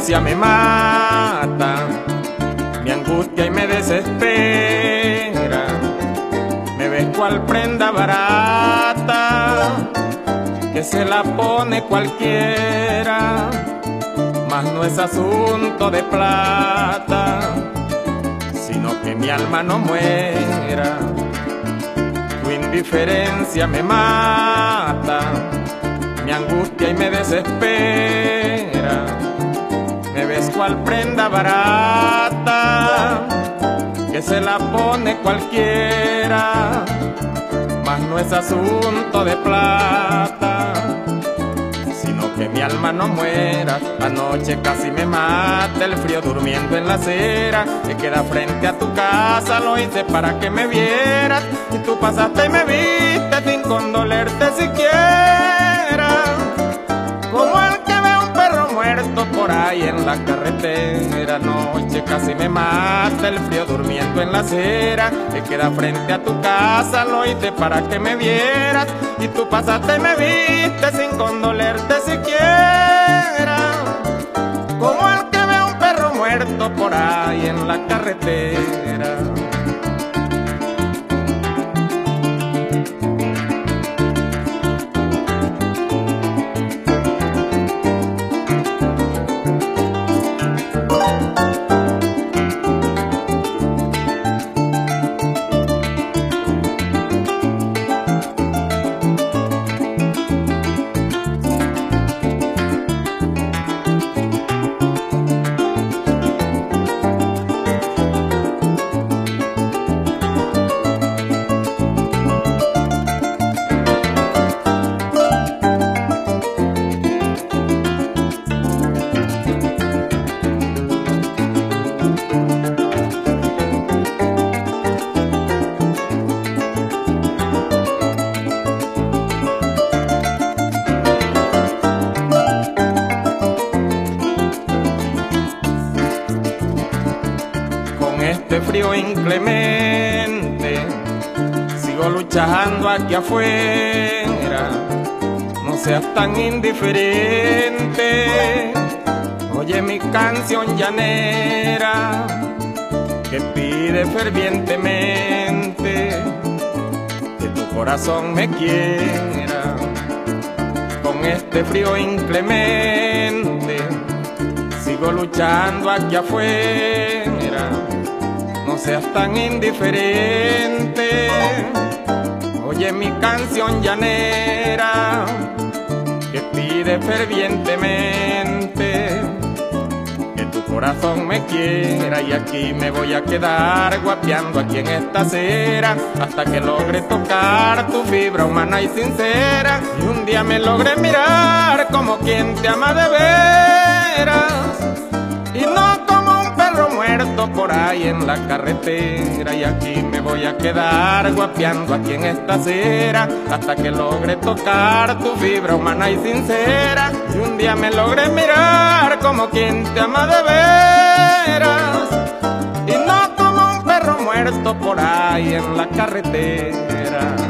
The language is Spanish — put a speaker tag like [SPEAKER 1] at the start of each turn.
[SPEAKER 1] indiferencia me mata, mi angustia y me desespera. Me ves cual prenda barata que se la pone cualquiera, mas no es asunto de plata, sino que mi alma no muera. Tu indiferencia me mata, mi angustia y me desespera. Me ves cual prenda barata que se la pone cualquiera, mas no es asunto de plata, sino que mi alma no muera. Anoche casi me mata el frío durmiendo en la acera que queda frente a tu casa. Lo hice para que me vieras y tú pasaste y me viste sin condolerte siquiera, como el que ve un perro muerto por ahí en la carretera. Anoche casi me mata el frío durmiendo en la acera que queda frente a tu casa. Lo hice para que me vieras y tú pasaste y me viste sin condolerte siquiera, como el que ve un perro muerto por ahí en la carretera. Este frío inclemente sigo luchando aquí afuera. No seas tan indiferente, oye mi canción llanera que pide fervientemente que tu corazón me quiera. Con este frío inclemente sigo luchando aquí afuera. No seas tan indiferente, oye mi canción llanera que pide fervientemente que tu corazón me quiera. Y aquí me voy a quedar guapeando aquí en esta acera hasta que logre tocar tu fibra humana y sincera, y un día me logre mirar como quien te ama de veras y no como un perro muerto por ahí en la carretera. Y aquí me voy a quedar guapeando aquí en esta acera hasta que logre tocar tu fibra humana y sincera, y un día me logre mirar como quien te ama de veras y no como un perro muerto por ahí en la carretera.